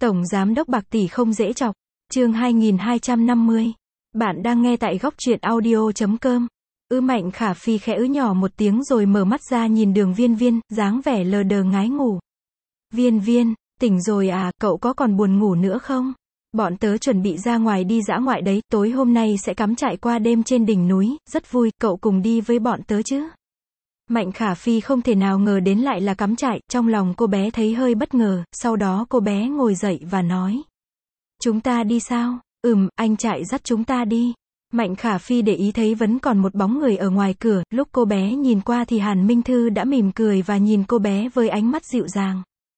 Tổng giám đốc bạc tỷ không dễ chọc. Chương 2250. Bạn đang nghe tại góc truyện audio.com. Mạnh Khả Phi khẽ nhỏ một tiếng rồi mở mắt ra nhìn Đường Viên Viên, dáng vẻ lờ đờ ngái ngủ. Viên Viên, tỉnh rồi à, cậu có còn buồn ngủ nữa không? Bọn tớ chuẩn bị ra ngoài đi dã ngoại đấy, tối hôm nay sẽ cắm trại qua đêm trên đỉnh núi, rất vui, cậu cùng đi với bọn tớ chứ? Mạnh Khả Phi không thể nào ngờ đến lại là cắm trại, trong lòng cô bé thấy hơi bất ngờ, sau đó cô bé ngồi dậy và nói. Chúng ta đi sao? Anh trại dắt chúng ta đi. Mạnh Khả Phi để ý thấy vẫn còn một bóng người ở ngoài cửa, lúc cô bé nhìn qua thì Hàn Minh Thư đã mỉm cười và nhìn cô bé với ánh mắt dịu dàng.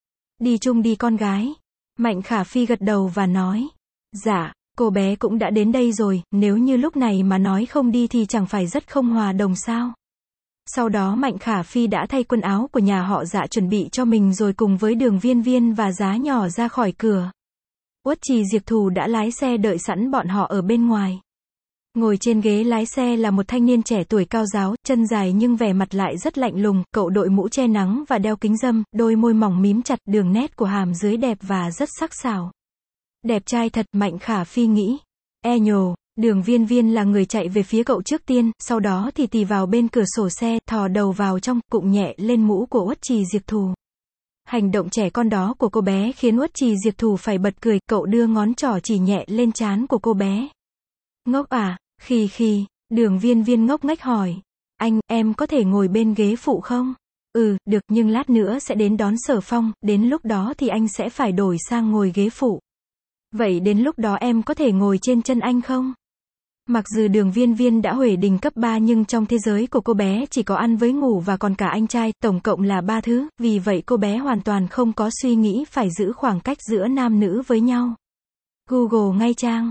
Đi chung đi con gái. Mạnh Khả Phi gật đầu và nói. Dạ, cô bé cũng đã đến đây rồi, nếu như lúc này mà nói không đi thì chẳng phải rất không hòa đồng sao? Sau đó Mạnh Khả Phi đã thay quần áo của nhà họ Dạ chuẩn bị cho mình rồi cùng với Đường Viên Viên và Giá Nhỏ ra khỏi cửa. Uất Trì Diệp Thù đã lái xe đợi sẵn bọn họ ở bên ngoài. Ngồi trên ghế lái xe là một thanh niên trẻ tuổi cao ráo, chân dài nhưng vẻ mặt lại rất lạnh lùng, cậu đội mũ che nắng và đeo kính râm, đôi môi mỏng mím chặt, đường nét của hàm dưới đẹp và rất sắc sảo. Đẹp trai thật, Mạnh Khả Phi nghĩ. Nhồ, Đường Viên Viên là người chạy về phía cậu trước tiên, sau đó thì tì vào bên cửa sổ xe, thò đầu vào trong, cụng nhẹ lên mũ của Uất Trì Diệp Thù. Hành động trẻ con đó của cô bé khiến Uất Trì Diệp Thù phải bật cười, cậu đưa ngón trỏ chỉ nhẹ lên trán của cô bé. Ngốc à, khì, Đường Viên Viên ngốc nghếch hỏi. Em có thể ngồi bên ghế phụ không? Được, nhưng lát nữa sẽ đến đón Sở Phong, đến lúc đó thì anh sẽ phải đổi sang ngồi ghế phụ. Vậy đến lúc đó em có thể ngồi trên chân anh không? Mặc dù Đường Viên Viên đã huề đình cấp 3 nhưng trong thế giới của cô bé chỉ có ăn với ngủ và còn cả anh trai, tổng cộng là 3 thứ, vì vậy cô bé hoàn toàn không có suy nghĩ phải giữ khoảng cách giữa nam nữ với nhau. Google ngay trang,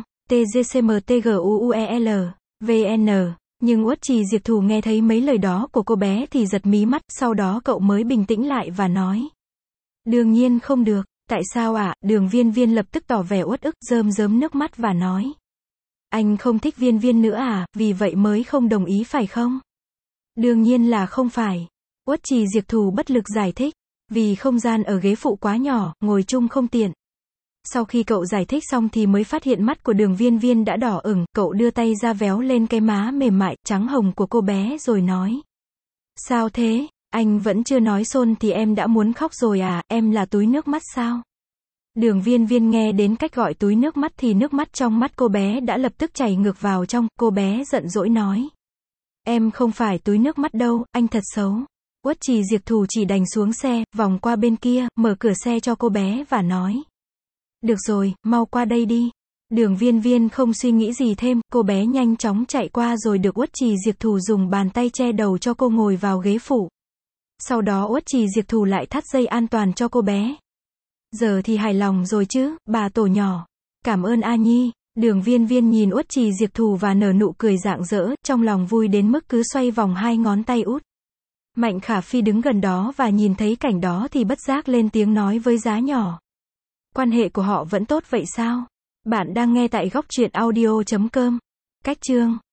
TGCMTGUUEL, VN. Nhưng Uất Trì Diệp Thù nghe thấy mấy lời đó của cô bé thì giật mí mắt, sau đó cậu mới bình tĩnh lại và nói. Đương nhiên không được, tại sao ạ? Đường Viên Viên lập tức tỏ vẻ uất ức, rơm rớm nước mắt và nói. Anh không thích Viên Viên nữa à, vì vậy mới không đồng ý phải không? Đương nhiên là không phải. Uất Trì Diệp Thù bất lực giải thích. Vì không gian ở ghế phụ quá nhỏ, ngồi chung không tiện. Sau khi cậu giải thích xong thì mới phát hiện mắt của Đường Viên Viên đã đỏ ửng, cậu đưa tay ra véo lên cái má mềm mại, trắng hồng của cô bé rồi nói. Sao thế? Anh vẫn chưa nói xôn thì em đã muốn khóc rồi à, em là túi nước mắt sao? Đường Viên Viên nghe đến cách gọi túi nước mắt thì nước mắt trong mắt cô bé đã lập tức chảy ngược vào trong, cô bé giận dỗi nói. Em không phải túi nước mắt đâu, anh thật xấu. Uất Trì Diệp Thù chỉ đành xuống xe, vòng qua bên kia, mở cửa xe cho cô bé và nói. Được rồi, mau qua đây đi. Đường Viên Viên không suy nghĩ gì thêm, cô bé nhanh chóng chạy qua rồi được Uất Trì Diệp Thù dùng bàn tay che đầu cho cô ngồi vào ghế phụ. Sau đó Uất Trì Diệp Thù lại thắt dây an toàn cho cô bé. Giờ thì hài lòng rồi chứ, bà tổ nhỏ. Cảm ơn A Nhi. Đường Viên Viên nhìn Uất Trì Diệp Thù và nở nụ cười rạng rỡ, trong lòng vui đến mức cứ xoay vòng hai ngón tay út. Mạnh Khả Phi đứng gần đó và nhìn thấy cảnh đó thì bất giác lên tiếng nói với Giá Nhỏ. Quan hệ của họ vẫn tốt vậy sao? Bạn đang nghe tại góc truyện audio.com. Cách chương